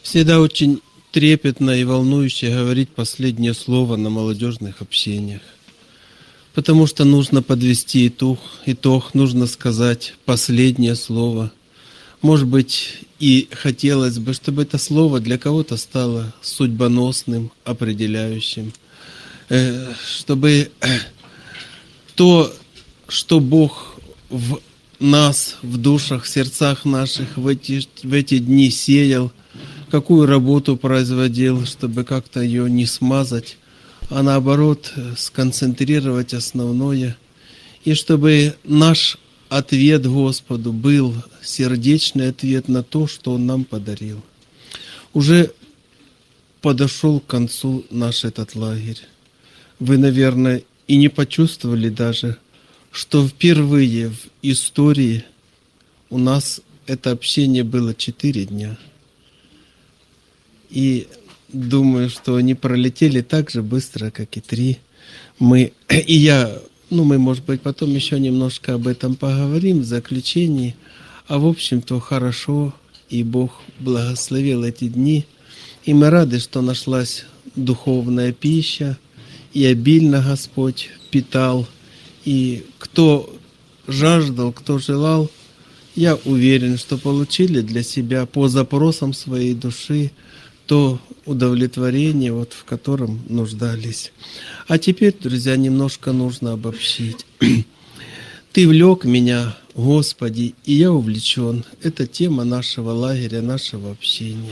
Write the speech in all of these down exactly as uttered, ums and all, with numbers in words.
Всегда очень трепетно и волнующе говорить последнее слово на молодежных общениях. Потому что нужно подвести итог, итог, нужно сказать последнее слово. Может быть, и хотелось бы, чтобы это слово для кого-то стало судьбоносным, определяющим. Э, Чтобы э, то, что Бог в нас, в душах, в сердцах наших в эти, в эти дни сеял, какую работу производил, чтобы как-то ее не смазать, а наоборот сконцентрировать основное, и чтобы наш ответ Господу был сердечный ответ на то, что Он нам подарил. Уже подошел к концу наш этот лагерь. Вы, наверное, и не почувствовали даже, что впервые в истории у нас это общение было четыре дня. И думаю, что они пролетели так же быстро, как и три. Мы, и я, ну, мы, может быть, потом еще немножко об этом поговорим в заключении. А в общем-то, хорошо, и Бог благословил эти дни. И мы рады, что нашлась духовная пища, и обильно Господь питал. И кто жаждал, кто желал, я уверен, что получили для себя по запросам своей души то удовлетворение, вот, в котором нуждались. А теперь, друзья, немножко нужно обобщить. «Ты влек меня, Господи, и я увлечен». Это тема нашего лагеря, нашего общения.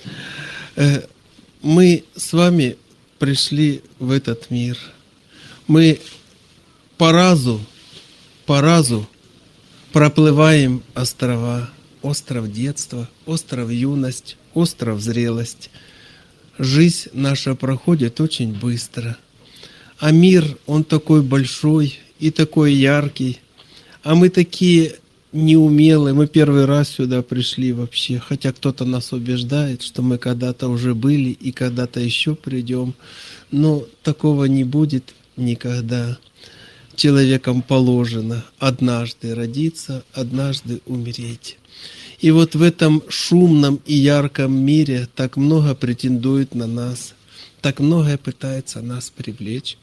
Мы с вами пришли в этот мир. Мы по разу, по разу проплываем острова. Остров детства, остров юность, остров зрелость. Жизнь наша проходит очень быстро. А мир, он такой большой и такой яркий. А мы такие неумелые. Мы первый раз сюда пришли вообще. Хотя кто-то нас убеждает, что мы когда-то уже были и когда-то еще придем. Но такого не будет никогда. Человеком положено однажды родиться, однажды умереть. И вот в этом шумном и ярком мире так много претендует на нас, так многое пытается нас привлечь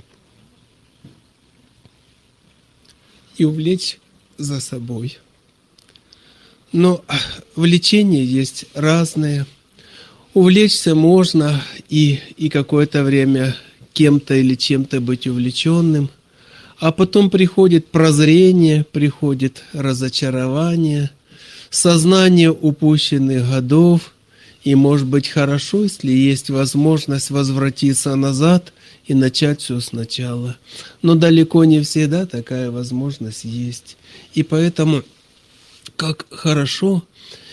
и увлечь за собой. Но влечения есть разные. Увлечься можно и, и какое-то время кем-то или чем-то быть увлеченным, а потом приходит прозрение, приходит разочарование, сознание упущенных годов, и, может быть, хорошо, если есть возможность возвратиться назад и начать все сначала. Но далеко не всегда такая возможность есть. И поэтому, как хорошо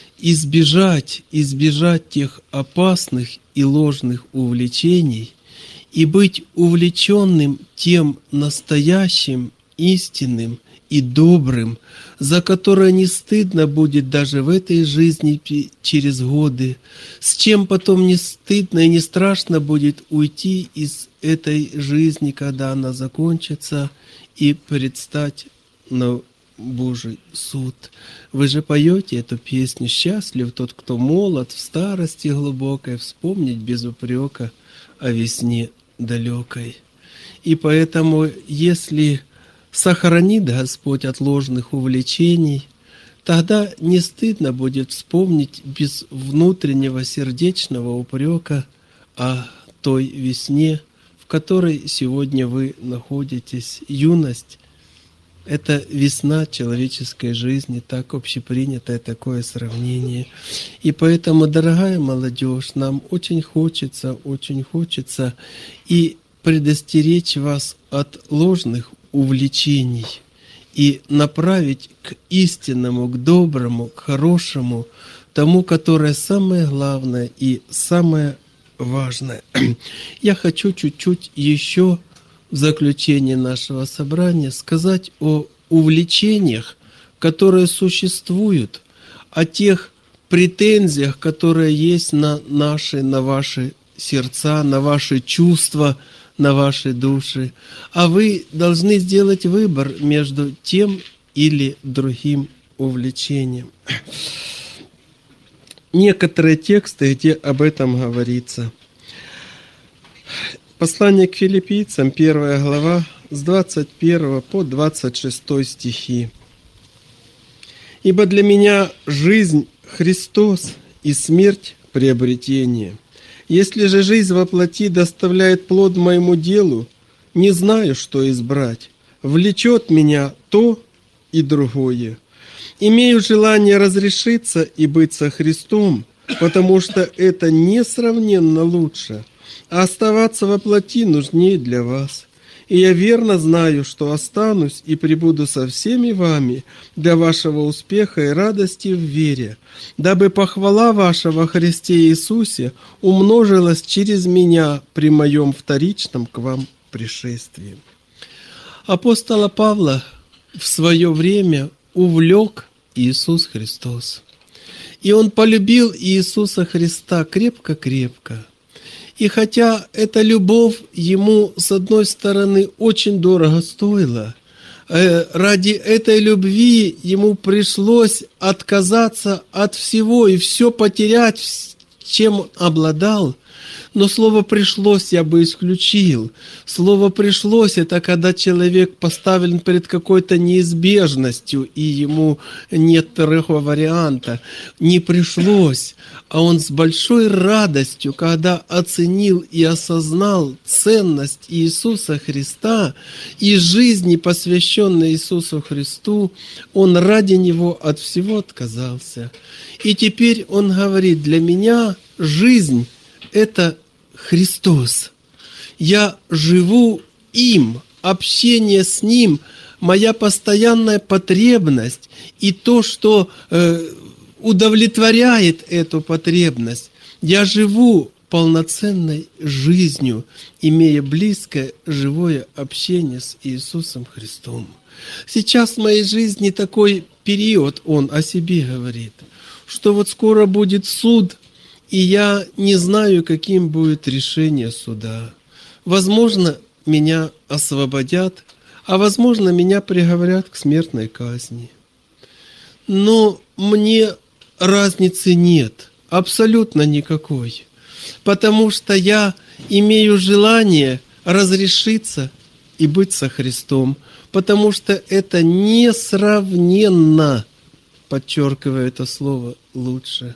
избежать, избежать тех опасных и ложных увлечений и быть увлеченным тем настоящим, истинным и добрым, за которое не стыдно будет даже в этой жизни через годы, с чем потом не стыдно и не страшно будет уйти из этой жизни, когда она закончится, и предстать на Божий суд. Вы же поете эту песню «Счастлив тот, кто молод, в старости глубокой, вспомнить без упрека о весне далекой». И поэтому, если сохранит Господь от ложных увлечений, тогда не стыдно будет вспомнить без внутреннего сердечного упрека о той весне, в которой сегодня вы находитесь. Юность — это весна человеческой жизни, так общепринятое такое сравнение. И поэтому, дорогая молодежь, нам очень хочется, очень хочется и предостеречь вас от ложных увлечений и направить к истинному, к доброму, к хорошему, тому, которое самое главное и самое важное. Я хочу чуть-чуть еще в заключение нашего собрания сказать о увлечениях, которые существуют, о тех претензиях, которые есть на наши, на ваши сердца, на ваши чувства, на ваши души. А вы должны сделать выбор между тем или другим увлечением. некоторые тексты, где об этом говорится. Послание к филиппийцам, первая глава, с двадцать первого по двадцать шестой стихи. «Ибо для меня жизнь Христос и смерть приобретение. Если же жизнь во плоти доставляет плод моему делу, не знаю, что избрать. Влечет меня то и другое. Имею желание разрешиться и быть со Христом, потому что это несравненно лучше, а оставаться во плоти нужнее для вас. И я верно знаю, что останусь и пребуду со всеми вами для вашего успеха и радости в вере, дабы похвала ваша во Христе Иисусе умножилась через меня при моем вторичном к вам пришествии». Апостола Павла в свое время увлек Иисус Христос. И он полюбил Иисуса Христа крепко-крепко. И хотя эта любовь ему, с одной стороны, очень дорого стоила, ради этой любви ему пришлось отказаться от всего и все потерять, чем он обладал. Но слово «пришлось» я бы исключил. Слово «пришлось» — это когда человек поставлен перед какой-то неизбежностью, и ему нет второго варианта. Не пришлось, а он с большой радостью, когда оценил и осознал ценность Иисуса Христа и жизни, посвященной Иисусу Христу, он ради Него от всего отказался. И теперь он говорит: для меня жизнь — это Христос. Я живу им, общение с Ним, моя постоянная потребность и то, что э, удовлетворяет эту потребность. Я живу полноценной жизнью, имея близкое, живое общение с Иисусом Христом. Сейчас в моей жизни такой период, он о себе говорит, что вот скоро будет суд, и я не знаю, каким будет решение суда. Возможно, меня освободят, а возможно, меня приговорят к смертной казни. Но мне разницы нет, абсолютно никакой, потому что я имею желание разрешиться и быть со Христом, потому что это несравненно, подчеркиваю это слово, лучше.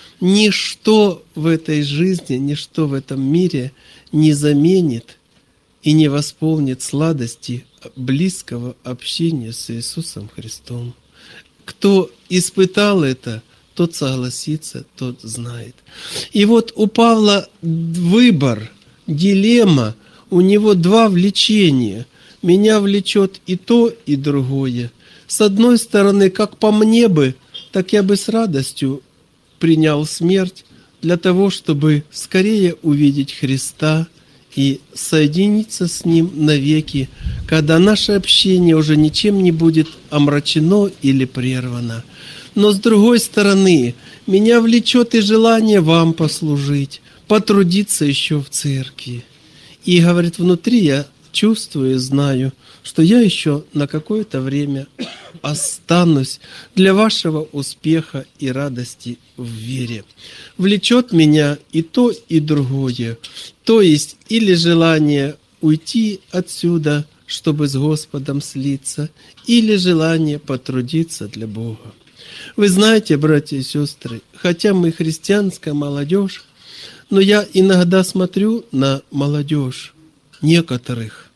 Ничто в этой жизни, ничто в этом мире не заменит и не восполнит сладости близкого общения с Иисусом Христом. Кто испытал это, тот согласится, тот знает. И вот у Павла выбор, дилемма, у него два влечения. Меня влечет и то, и другое. С одной стороны, как по мне бы, так я бы с радостью принял смерть для того, чтобы скорее увидеть Христа и соединиться с Ним навеки, когда наше общение уже ничем не будет омрачено или прервано. Но с другой стороны, меня влечет и желание вам послужить, потрудиться еще в церкви. И, говорит, внутри я чувствую и знаю, что я еще на какое-то время останусь для вашего успеха и радости в вере. Влечет меня и то, и другое. То есть или желание уйти отсюда, чтобы с Господом слиться, или желание потрудиться для Бога. Вы знаете, братья и сестры, хотя мы христианская молодежь, но я иногда смотрю на молодежь некоторых,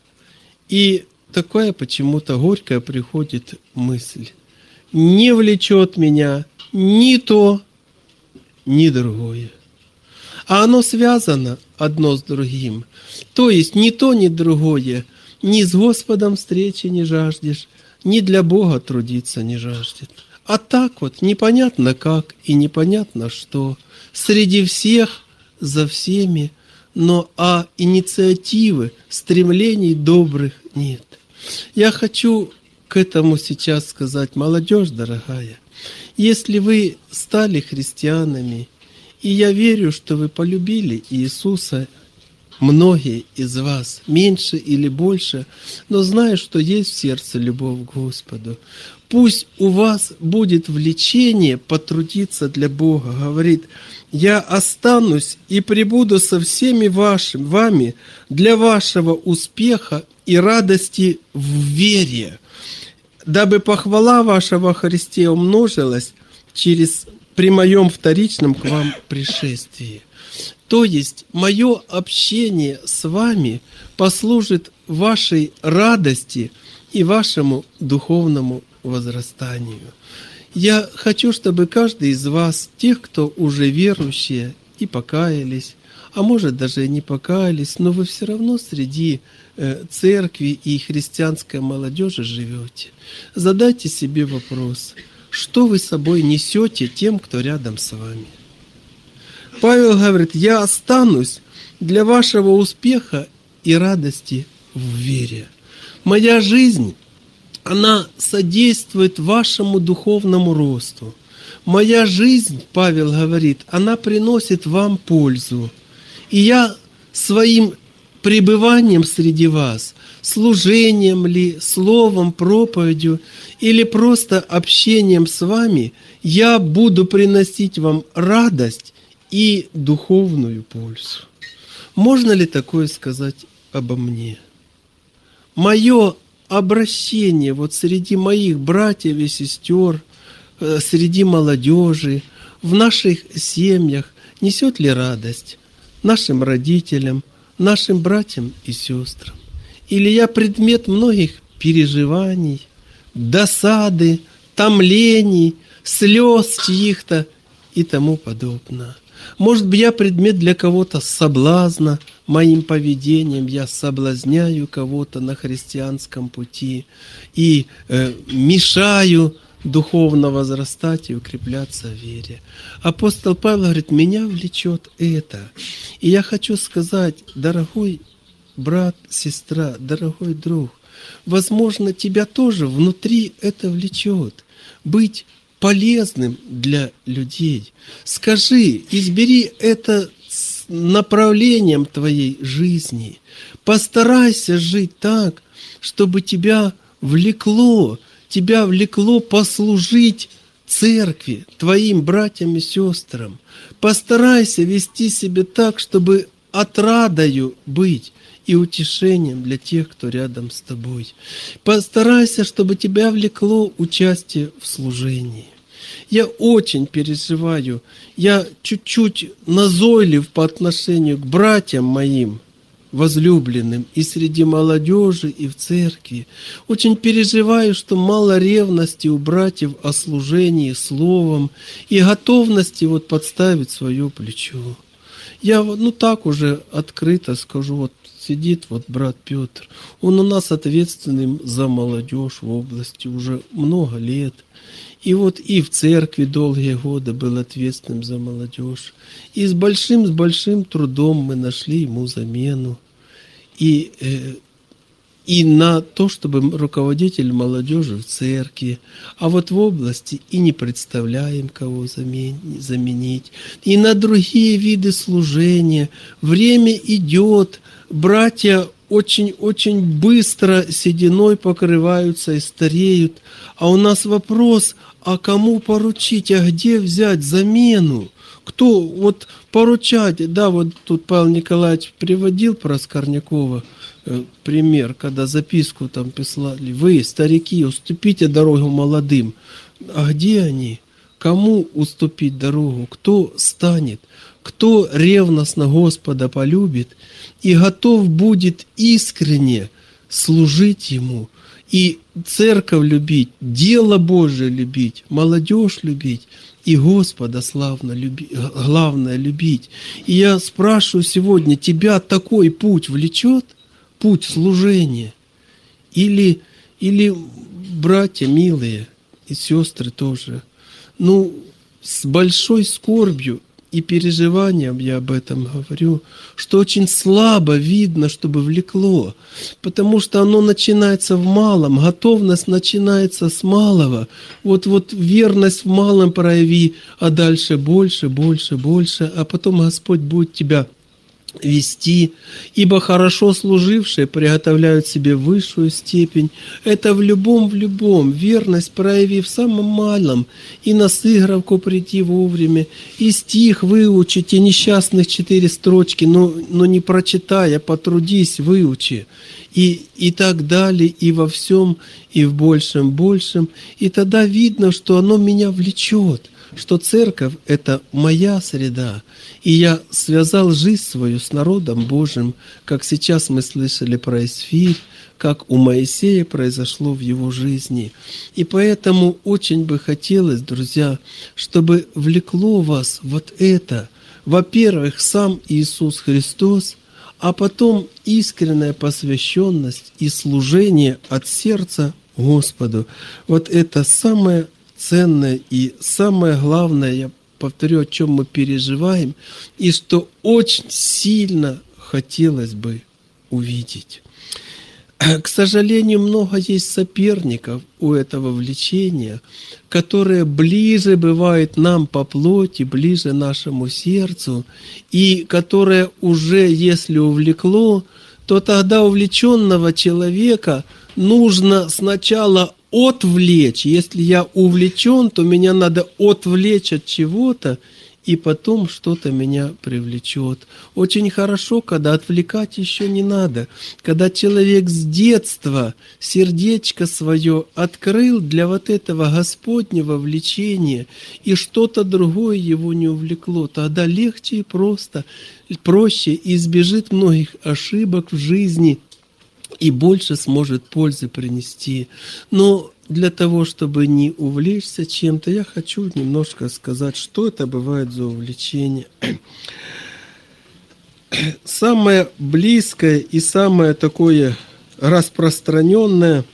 и такая почему-то горькая приходит мысль: не влечет меня ни то, ни другое. А оно связано одно с другим. То есть ни то, ни другое. Ни с Господом встречи не жаждешь, ни для Бога трудиться не жаждет. А так вот, непонятно как и непонятно что. Среди всех, за всеми, но а инициативы, стремлений добрых нет. Я хочу к этому сейчас сказать: молодежь дорогая, если вы стали христианами, и я верю, что вы полюбили Иисуса, многие из вас, меньше или больше, но знаю, что есть в сердце любовь к Господу, Пусть у вас будет влечение потрудиться для Бога. Говорит, я останусь и пребуду со всеми вашими, вами для вашего успеха и радости в вере, дабы похвала ваша во Христе умножилась через, при моем вторичном к вам пришествии. То есть мое общение с вами послужит вашей радости и вашему духовному возрастанию. Я хочу, чтобы каждый из вас, тех, кто уже верующие и покаялись, а может даже и не покаялись, но вы все равно среди э, церкви и христианской молодежи живете, задайте себе вопрос, что вы собой несете тем, кто рядом с вами. Павел говорит, я останусь для вашего успеха и радости в вере. Моя жизнь, она содействует вашему духовному росту. Моя жизнь, Павел говорит, она приносит вам пользу. И я своим пребыванием среди вас, служением ли, словом, проповедью или просто общением с вами, я буду приносить вам радость и духовную пользу. Можно ли такое сказать обо мне? Мое обращение вот среди моих братьев и сестер, среди молодежи, в наших семьях несет ли радость нашим родителям, нашим братьям и сестрам? Или я предмет многих переживаний, досады, томлений, слез чьих-то и тому подобное? Может быть, я предмет для кого-то соблазна, моим поведением я соблазняю кого-то на христианском пути и э, мешаю духовно возрастать и укрепляться в вере. Апостол Павел говорит, меня влечет это. И я хочу сказать, дорогой брат, сестра, дорогой друг, возможно, тебя тоже внутри это влечет. Быть полезным для людей. Скажи, избери это направлением твоей жизни. Постарайся жить так, чтобы тебя влекло, тебя влекло послужить церкви, твоим братьям и сестрам. Постарайся вести себя так, чтобы отрадою быть и утешением для тех, кто рядом с тобой. Постарайся, чтобы тебя влекло участие в служении. Я очень переживаю, я чуть-чуть назойлив по отношению к братьям моим, возлюбленным, и среди молодежи, и в церкви. Очень переживаю, что мало ревности у братьев о служении словом и готовности вот подставить свое плечо. Я ну так уже открыто скажу, вот сидит вот брат Петр, он у нас ответственным за молодежь в области уже много лет. И вот и в церкви долгие годы был ответственным за молодежь. И с большим, с большим трудом мы нашли ему замену. И, э, и на то, чтобы руководитель молодежи в церкви, а вот в области и не представляем, кого заменить. И на другие виды служения. Время идет, братья очень-очень быстро сединой покрываются и стареют. А у нас вопрос, а кому поручить, а где взять замену? Кто вот поручать? Да, вот тут Павел Николаевич приводил про Скорнякова э, пример, когда записку там писали. Вы, старики, уступите дорогу молодым. А где они? Кому уступить дорогу? Кто станет? Кто ревностно Господа полюбит и готов будет искренне служить Ему, и церковь любить, дело Божие любить, молодежь любить, и Господа славно любить, главное любить. И я спрашиваю сегодня, тебя такой путь влечет? Путь служения? Или, или братья милые и сестры тоже? Ну, с большой скорбью и переживанием я об этом говорю, что очень слабо видно, чтобы влекло, потому что оно начинается в малом, готовность начинается с малого. Вот, вот верность в малом прояви, а дальше больше, больше, больше, а потом Господь будет тебя вести, ибо хорошо служившие приготовляют себе высшую степень. Это в любом, в любом, верность прояви в самом малом, и на сыгравку прийти вовремя, и стих выучить, и несчастных четыре строчки, но, но не прочитай, а потрудись, выучи. И, и так далее, и во всем, и в большем, большем. И тогда видно, что оно меня влечет, что церковь – это моя среда. И я связал жизнь свою с народом Божьим, как сейчас мы слышали про Исфирь, как у Моисея произошло в его жизни. И поэтому очень бы хотелось, друзья, чтобы влекло вас вот это. Во-первых, сам Иисус Христос, а потом искренняя посвященность и служение от сердца Господу. Вот это самое ценное и самое главное, я повторю, о чем мы переживаем, и что очень сильно хотелось бы увидеть. К сожалению, много есть соперников у этого влечения, которые ближе бывают нам по плоти, ближе нашему сердцу, и которые уже, если увлекло, то тогда увлеченного человека нужно сначала отвлечь. Если я увлечен, то меня надо отвлечь от чего-то, и потом что-то меня привлечет. Очень хорошо, когда отвлекать еще не надо. Когда человек с детства сердечко свое открыл для вот этого Господнего влечения, и что-то другое его не увлекло, тогда легче и просто, проще избежит многих ошибок в жизни и больше сможет пользы принести. Но для того, чтобы не увлечься чем-то, я хочу немножко сказать, что это бывает за увлечение. Самое близкое и самое такое распространенное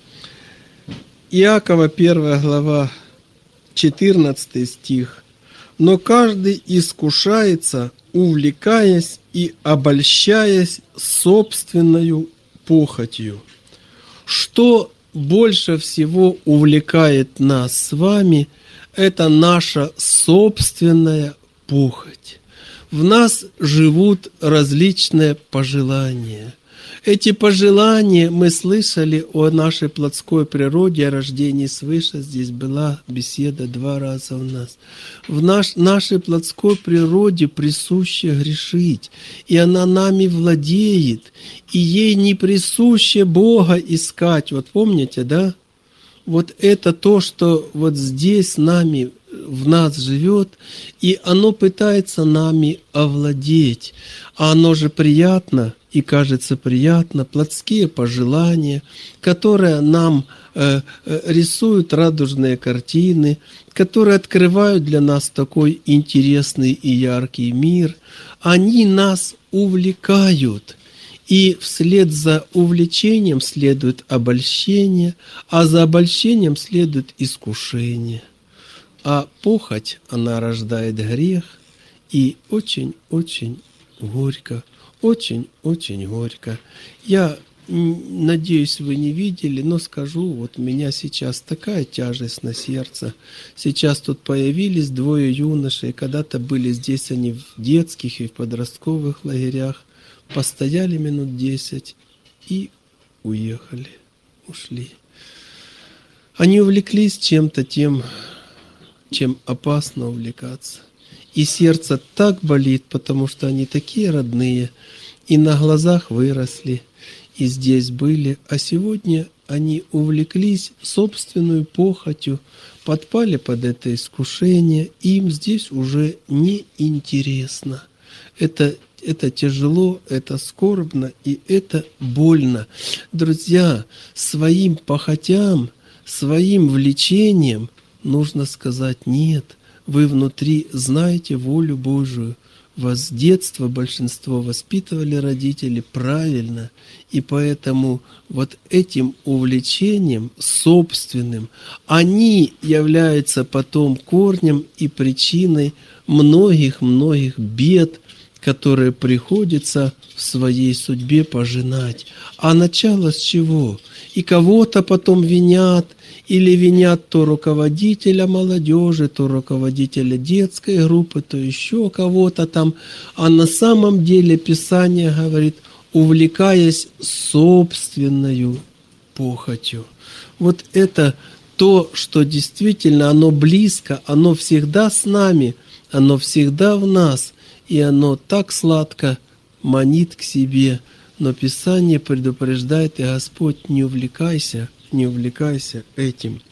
Иакова первая глава, четырнадцатый стих. «Но каждый искушается, увлекаясь и обольщаясь собственною похотью». Что больше всего увлекает нас с вами, это наша собственная похоть. В нас живут различные пожелания. Эти пожелания мы слышали о нашей плотской природе, о рождении свыше. Здесь была беседа два раза у нас. В наш, нашей плотской природе присуще грешить, и она нами владеет, и ей не присуще Бога искать. Вот помните, да? Вот это то, что вот здесь с нами, в нас живет, и оно пытается нами овладеть. А оно же приятно, и кажется приятно, плотские пожелания, которые нам э, э, рисуют радужные картины, которые открывают для нас такой интересный и яркий мир, они нас увлекают. И вслед за увлечением следует обольщение, а за обольщением следует искушение. А похоть, она рождает грех, и очень-очень горько, очень-очень горько. Я надеюсь, вы не видели, но скажу, вот у меня сейчас такая тяжесть на сердце. Сейчас тут появились двое юношей, когда-то были здесь они в детских и в подростковых лагерях, постояли минут десять и уехали, ушли. Они увлеклись чем-то тем, чем опасно увлекаться. И сердце так болит, потому что они такие родные, и на глазах выросли, и здесь были, а сегодня они увлеклись собственной похотью, подпали под это искушение, и им здесь уже не интересно. Это, это тяжело, это скорбно, и это больно. Друзья, своим похотям, своим влечением нужно сказать «нет». Вы внутри знаете волю Божию. Вас с детства большинство воспитывали родители правильно, и поэтому вот этим увлечением собственным, они являются потом корнем и причиной многих-многих бед, которые приходится в своей судьбе пожинать. А начало с чего? И кого-то потом винят, или винят то руководителя молодежи, то руководителя детской группы, то еще кого-то там. А на самом деле Писание говорит, увлекаясь собственною похотью. Вот это то, что действительно оно близко, оно всегда с нами, оно всегда в нас, и оно так сладко манит к себе. Но Писание предупреждает, и Господь, не увлекайся, не увлекайся этим.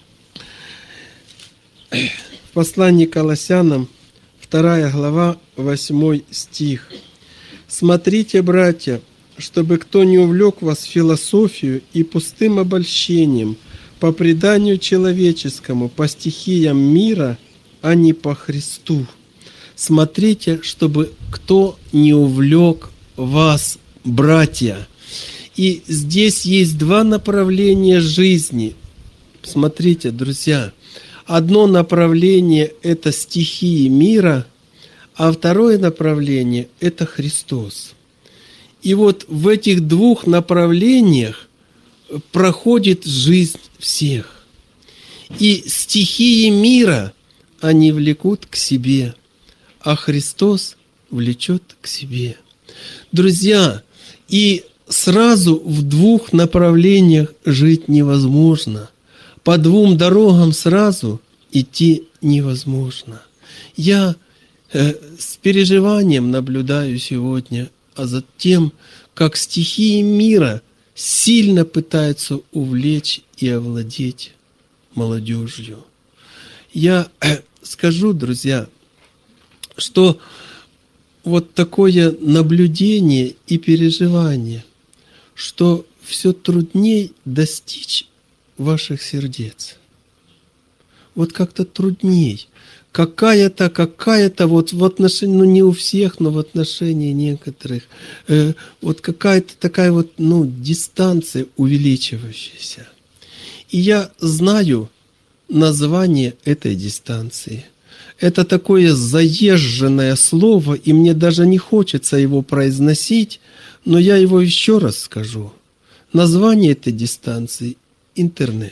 В послании к Колоссянам, вторая глава, восьмой стих. «Смотрите, братья, чтобы кто не увлек вас в философию и пустым обольщением, по преданию человеческому, по стихиям мира, а не по Христу. Смотрите, чтобы кто не увлек вас, братья». И здесь есть два направления жизни. Смотрите, друзья, одно направление – это стихии мира, а второе направление – это Христос. И вот в этих двух направлениях проходит жизнь всех. И стихии мира, они влекут к себе, а Христос влечет к себе. Друзья, и сразу в двух направлениях жить невозможно. По двум дорогам сразу идти невозможно. Я э, с переживанием наблюдаю сегодня, а за тем, как стихии мира сильно пытаются увлечь и овладеть молодежью. Я э, скажу, друзья, что вот такое наблюдение и переживание, что все трудней достичь ваших сердец. Вот как-то трудней. Какая-то, какая-то вот в отношении, ну не у всех, но в отношении некоторых, э, вот какая-то такая вот, ну, дистанция увеличивающаяся. И я знаю название этой дистанции. Это такое заезженное слово, и мне даже не хочется его произносить, но я его еще раз скажу. Название этой дистанции – интернет.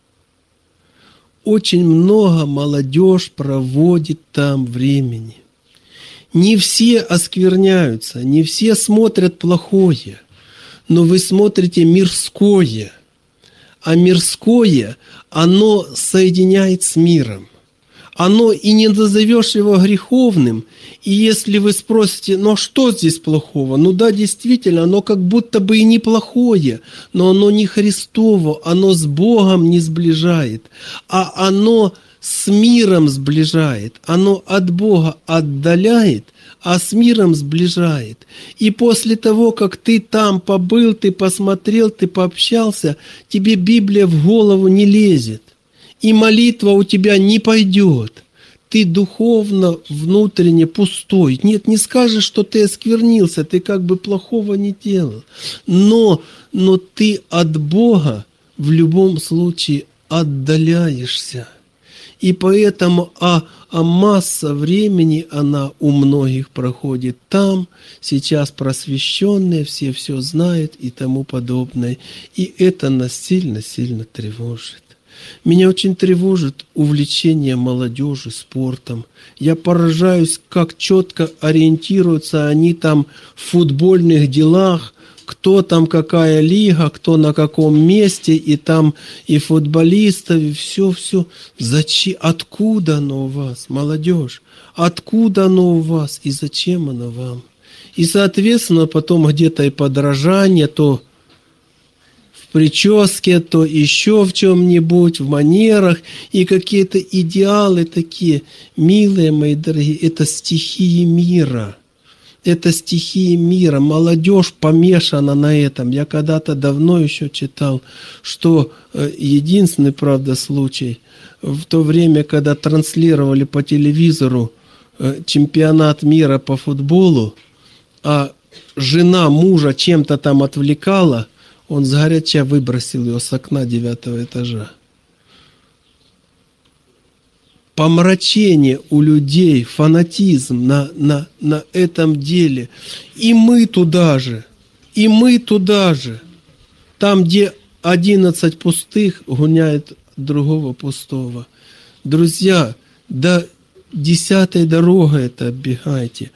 Очень много молодежь проводит там времени. Не все оскверняются, не все смотрят плохое, но вы смотрите мирское. А мирское, оно соединяет с миром. Оно и не назовешь его греховным. И если вы спросите, ну что здесь плохого? Ну да, действительно, оно как будто бы и неплохое, но оно не Христово, оно с Богом не сближает, а оно с миром сближает, оно от Бога отдаляет, а с миром сближает. И после того, как ты там побыл, ты посмотрел, ты пообщался, тебе Библия в голову не лезет. И молитва у тебя не пойдет. Ты духовно, внутренне пустой. Нет, не скажешь, что ты осквернился, ты как бы плохого не делал. Но, но ты от Бога в любом случае отдаляешься. И поэтому а, а масса времени, она у многих проходит там, сейчас просвещенные, все все знают и тому подобное. И это нас сильно-сильно тревожит. Меня очень тревожит увлечение молодежи спортом. Я поражаюсь, как четко ориентируются они там в футбольных делах, кто там какая лига, кто на каком месте, и там и футболистов, и все-все. Зачем? Откуда оно у вас, молодежь? Откуда оно у вас и зачем оно вам? И, соответственно, потом где-то и подражание, то прическе, то еще в чем-нибудь, в манерах, и какие-то идеалы такие. Милые мои дорогие, это стихии мира. Это стихии мира. Молодежь помешана на этом. Я когда-то давно еще читал, что единственный, правда, случай, в то время, когда транслировали по телевизору чемпионат мира по футболу, а жена мужа чем-то там отвлекала, он сгоряча выбросил ее с окна девятого этажа. Помрачение у людей, фанатизм на, на, на этом деле. И мы туда же, и мы туда же. Там, где одиннадцать пустых, гоняет другого пустого. Друзья, до десятой дорогой это оббегайте,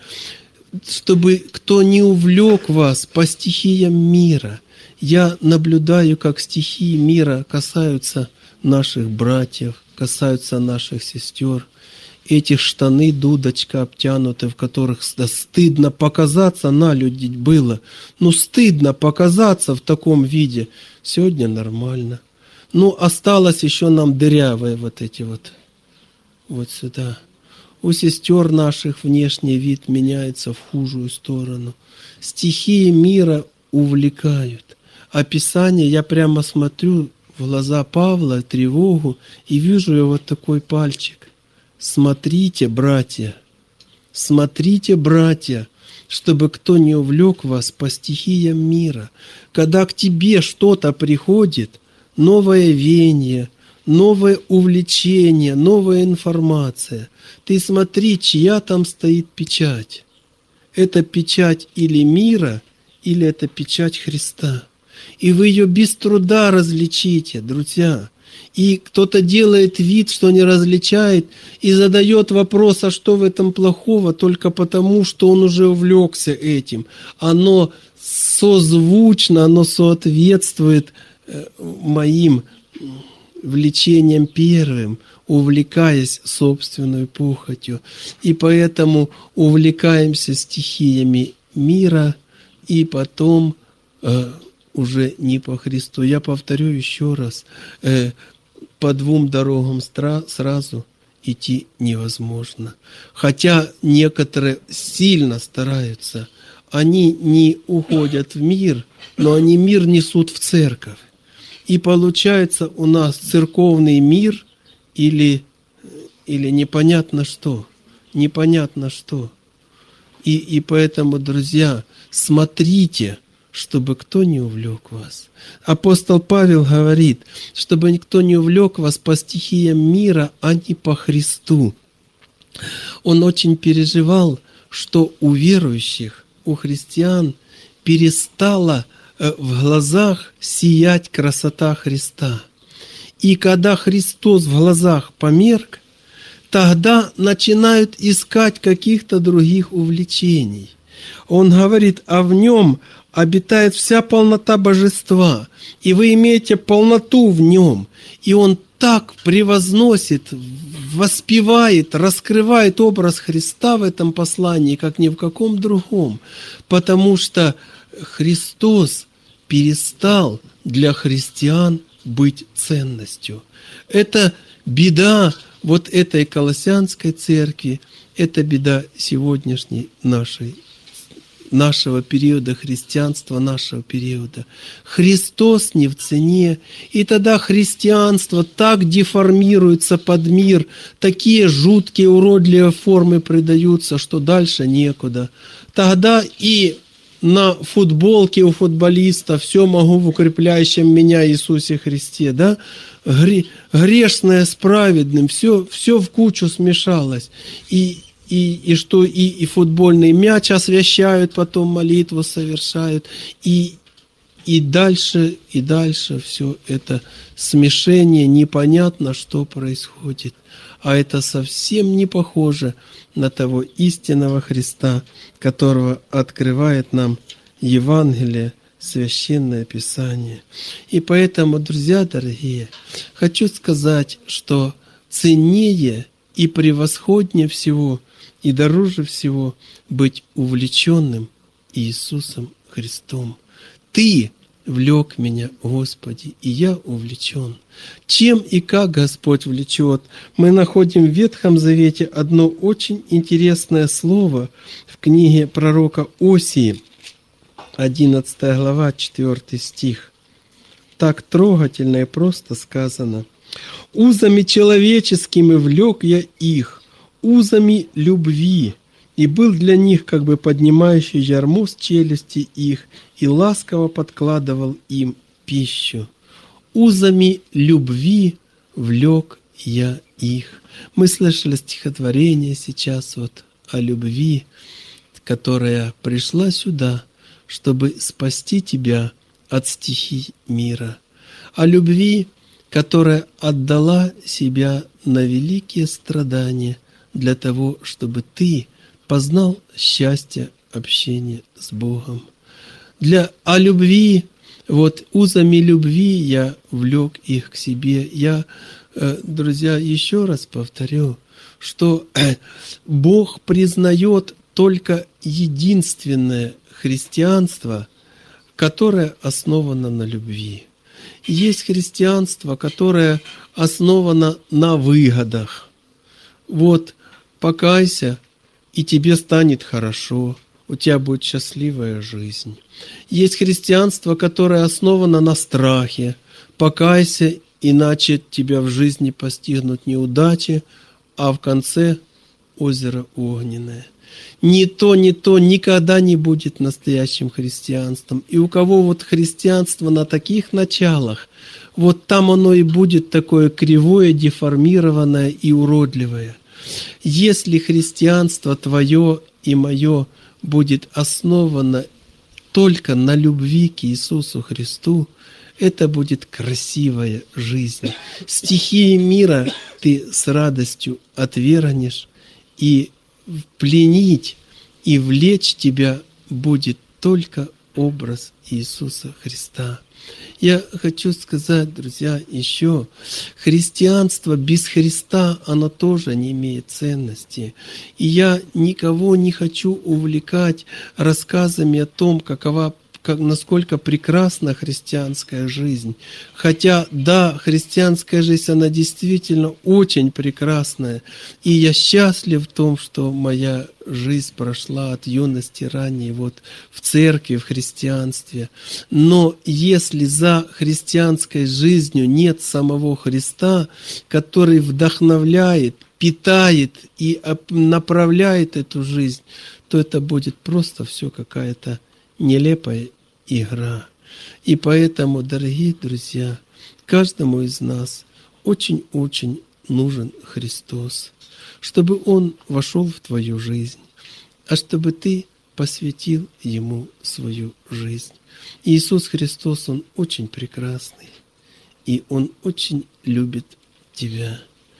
чтобы кто не увлек вас по стихиям мира. Я наблюдаю, как стихии мира касаются наших братьев, касаются наших сестер. Эти штаны, дудочка обтянуты, в которых да, стыдно показаться на люди было. Ну, стыдно показаться в таком виде. Сегодня нормально. Ну, осталось еще нам дырявые вот эти вот, вот сюда. У сестер наших внешний вид меняется в худшую сторону. Стихии мира увлекают. А Писание, я прямо смотрю в глаза Павла, тревогу, и вижу его вот такой пальчик. Смотрите, братья, смотрите, братья, чтобы кто не увлек вас по стихиям мира. Когда к тебе что-то приходит, новое веяние, новое увлечение, новая информация, ты смотри, чья там стоит печать. Это печать или мира, или это печать Христа. И вы ее без труда различите, друзья. И кто-то делает вид, что не различает, и задает вопрос, а что в этом плохого, только потому, что он уже увлекся этим. Оно созвучно, оно соответствует моим влечениям первым, увлекаясь собственной похотью. И поэтому увлекаемся стихиями мира, и потом э, уже не по Христу. Я повторю еще раз, э, по двум дорогам сразу идти невозможно. Хотя некоторые сильно стараются, они не уходят в мир, но они мир несут в церковь. И получается у нас церковный мир или, или непонятно что. Непонятно что. И, и поэтому, друзья, смотрите, чтобы кто не увлек вас. Апостол Павел говорит, чтобы никто не увлек вас по стихиям мира, а не по Христу. Он очень переживал, что у верующих, у христиан перестала в глазах сиять красота Христа. И когда Христос в глазах померк, тогда начинают искать каких-то других увлечений. Он говорит, а в нем обитает вся полнота божества, и вы имеете полноту в нем. И он так превозносит, воспевает, раскрывает образ Христа в этом послании, как ни в каком другом, потому что Христос перестал для христиан быть ценностью. Это беда вот этой Колоссянской церкви, это беда сегодняшней нашей нашего периода христианства, нашего периода. Христос не в цене, и тогда христианство так деформируется под мир, такие жуткие, уродливые формы придаются, что дальше некуда. Тогда и на футболке у футболиста «Все могу в укрепляющем меня Иисусе Христе», да? Грешное с праведным, все, все в кучу смешалось. И И, и что и, и футбольный мяч освящают, потом молитву совершают, и, и дальше, и дальше все это смешение, непонятно, что происходит. А это совсем не похоже на того истинного Христа, которого открывает нам Евангелие, Священное Писание. И поэтому, друзья дорогие, хочу сказать, что ценнее и превосходнее всего и дороже всего быть увлеченным Иисусом Христом. Ты влек меня, Господи, и я увлечен. Чем и как Господь влечет? Мы находим в Ветхом Завете одно очень интересное слово в книге пророка Осии, одиннадцатая глава, четвёртый стих. Так трогательно и просто сказано. «Узами человеческими влек я их, узами любви, и был для них как бы поднимающий ярмо с челюсти их, и ласково подкладывал им пищу. Узами любви влек я их». Мы слышали стихотворение сейчас вот о любви, которая пришла сюда, чтобы спасти тебя от стихий мира. О любви, которая отдала себя на великие страдания для того, чтобы ты познал счастье общения с Богом. Для, о любви, вот узами любви я влек их к себе. Я, друзья, еще раз повторю, что Бог признает только единственное христианство, которое основано на любви. Есть христианство, которое основано на выгодах. Вот, покайся, и тебе станет хорошо, у тебя будет счастливая жизнь. Есть христианство, которое основано на страхе. Покайся, иначе тебя в жизни постигнут неудачи, а в конце озеро огненное. Ни то, ни то никогда не будет настоящим христианством. И у кого вот христианство на таких началах, вот там оно и будет такое кривое, деформированное и уродливое. Если христианство твое и мое будет основано только на любви к Иисусу Христу, это будет красивая жизнь. Стихии мира ты с радостью отвергнешь, и пленить и влечь тебя будет только образ Иисуса Христа. Я хочу сказать, друзья, еще, христианство без Христа, оно тоже не имеет ценности. И я никого не хочу увлекать рассказами о том, какова как, насколько прекрасна христианская жизнь. Хотя, да, христианская жизнь, она действительно очень прекрасная. И я счастлив в том, что моя жизнь прошла от юности ранней вот в церкви, в христианстве. Но если за христианской жизнью нет самого Христа, который вдохновляет, питает и направляет эту жизнь, то это будет просто все какая-то нелепая игра. И поэтому, дорогие друзья, каждому из нас очень-очень нужен Христос, чтобы Он вошел в твою жизнь, а чтобы ты посвятил Ему свою жизнь. Иисус Христос, Он очень прекрасный, и Он очень любит тебя.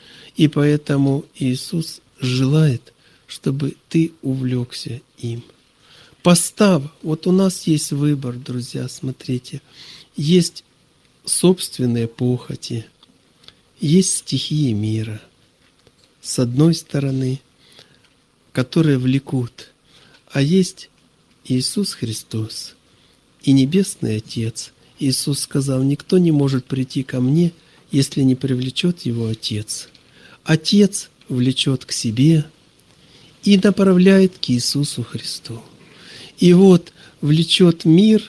И поэтому Иисус желает, чтобы ты увлекся им. Поставь, вот у нас есть выбор, друзья, смотрите. Есть собственные похоти, есть стихии мира, с одной стороны, которые влекут, а есть Иисус Христос и Небесный Отец. Иисус сказал: никто не может прийти ко мне, если не привлечет его Отец. Отец влечет к себе и направляет к Иисусу Христу. И вот влечет мир,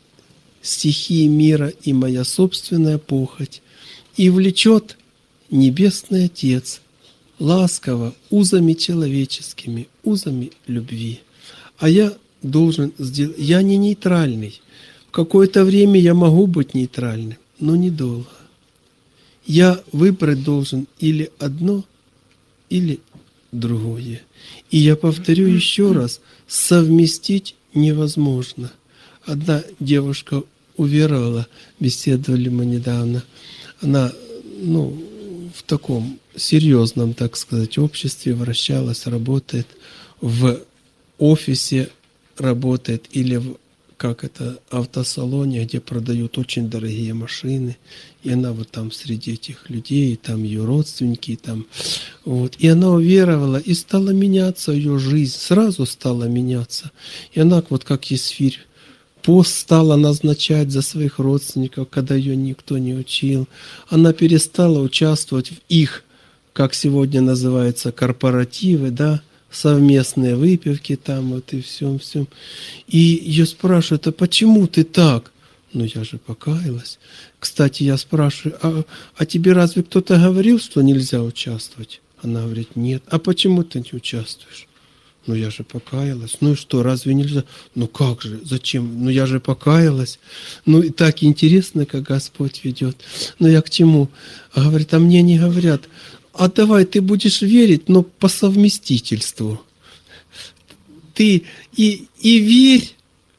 стихии мира и моя собственная похоть, и влечет Небесный Отец ласково, узами человеческими, узами любви. А я должен сделать, я не нейтральный. В какое-то время я могу быть нейтральным, но недолго. Я выбрать должен или одно, или другое. И я повторю еще раз, совместить невозможно. Одна девушка уверовала, беседовали мы недавно, она, ну, в таком серьезном, так сказать, обществе вращалась, работает, в офисе работает или в, как это, автосалоне, где продают очень дорогие машины, и она вот там среди этих людей, там ее родственники, там, вот, и она уверовала, и стала меняться ее жизнь, сразу стала меняться, и она вот как Есфирь, пост стала назначать за своих родственников, когда ее никто не учил, она перестала участвовать в их, как сегодня называется, корпоративы, да, совместные выпивки там вот и всем, всем. И ее спрашивают: а почему ты так? Ну, я же покаялась. Кстати, я спрашиваю: а, а тебе разве кто-то говорил, что нельзя участвовать? Она говорит: нет. А почему ты не участвуешь? Ну, я же покаялась. Ну и что, разве нельзя? Ну как же, зачем? Ну я же покаялась. Ну и так интересно, как Господь ведет. Но я к чему? А говорит: а мне не говорят: а давай ты будешь верить, но по совместительству. Ты и, и верь,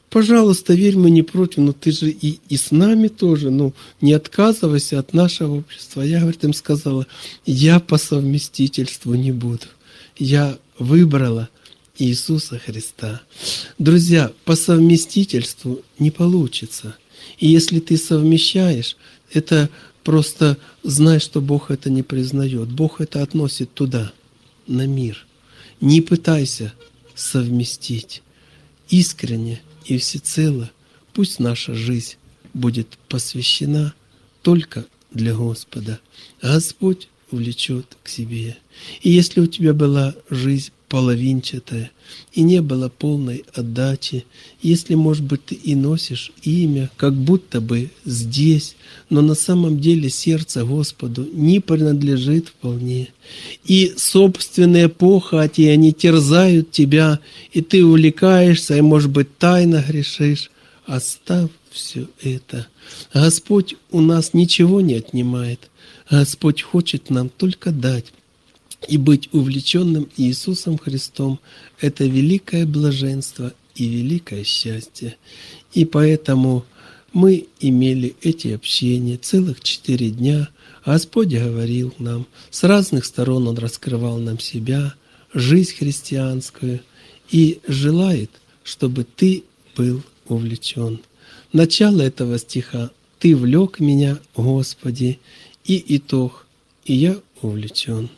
пожалуйста, верь, мы не против, но ты же и, и с нами тоже, ну, не отказывайся от нашего общества. Я, говорит, им сказала, я по совместительству не буду. Я выбрала Иисуса Христа. Друзья, по совместительству не получится. И если ты совмещаешь, это просто знай, что Бог это не признает. Бог это относит туда, на мир. Не пытайся совместить. Искренне и всецело пусть наша жизнь будет посвящена только для Господа. Господь увлечет к себе. И если у тебя была жизнь половинчатая, и не было полной отдачи, если, может быть, ты и носишь имя, как будто бы здесь, но на самом деле сердце Господу не принадлежит вполне, и собственные похоти, они терзают тебя, и ты увлекаешься, и, может быть, тайно грешишь, оставь все это. Господь у нас ничего не отнимает. Господь хочет нам только дать. И быть увлеченным Иисусом Христом – это великое блаженство и великое счастье. И поэтому мы имели эти общения целых четыре дня. Господь говорил нам, с разных сторон Он раскрывал нам себя, жизнь христианскую, и желает, чтобы ты был увлечен. Начало этого стиха «Ты влек меня, Господи», и итог «И я увлечен».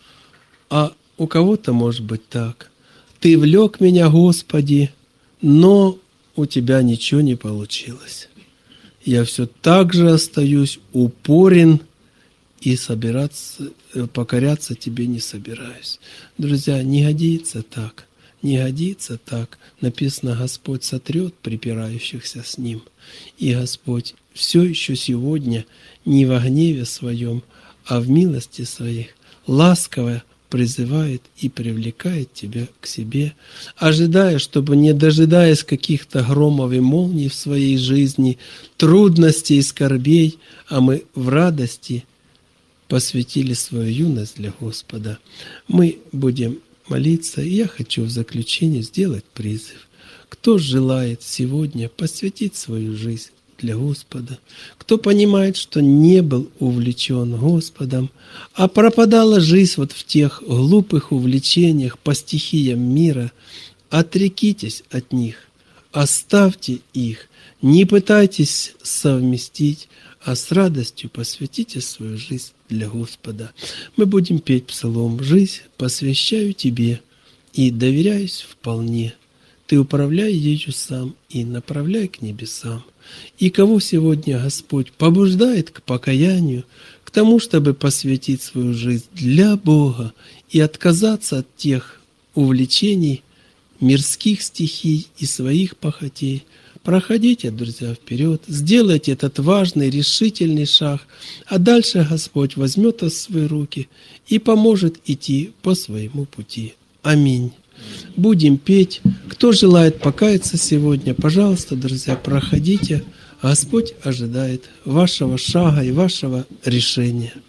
А у кого-то может быть так. Ты влек меня, Господи, но у тебя ничего не получилось. Я все так же остаюсь упорен и собираться, покоряться тебе не собираюсь. Друзья, не годится так. Не годится так. Написано, Господь сотрет припирающихся с Ним. И Господь все еще сегодня не во гневе своем, а в милости своих ласково призывает и привлекает тебя к себе, ожидая, чтобы, не дожидаясь каких-то громов и молний в своей жизни, трудностей и скорбей, а мы в радости посвятили свою юность для Господа. Мы будем молиться, и я хочу в заключение сделать призыв. Кто желает сегодня посвятить свою жизнь для Господа, кто понимает, что не был увлечен Господом, а пропадала жизнь вот в тех глупых увлечениях по стихиям мира, отрекитесь от них, оставьте их, не пытайтесь совместить, а с радостью посвятите свою жизнь для Господа. Мы будем петь псалом «Жизнь посвящаю Тебе и доверяюсь вполне. Ты управляй ею сам и направляй к небесам». И кого сегодня Господь побуждает к покаянию, к тому, чтобы посвятить свою жизнь для Бога и отказаться от тех увлечений, мирских стихий и своих похотей, проходите, друзья, вперед, сделайте этот важный, решительный шаг, а дальше Господь возьмет вас в свои руки и поможет идти по своему пути. Аминь. Будем петь. Кто желает покаяться сегодня, пожалуйста, друзья, проходите. Господь ожидает вашего шага и вашего решения.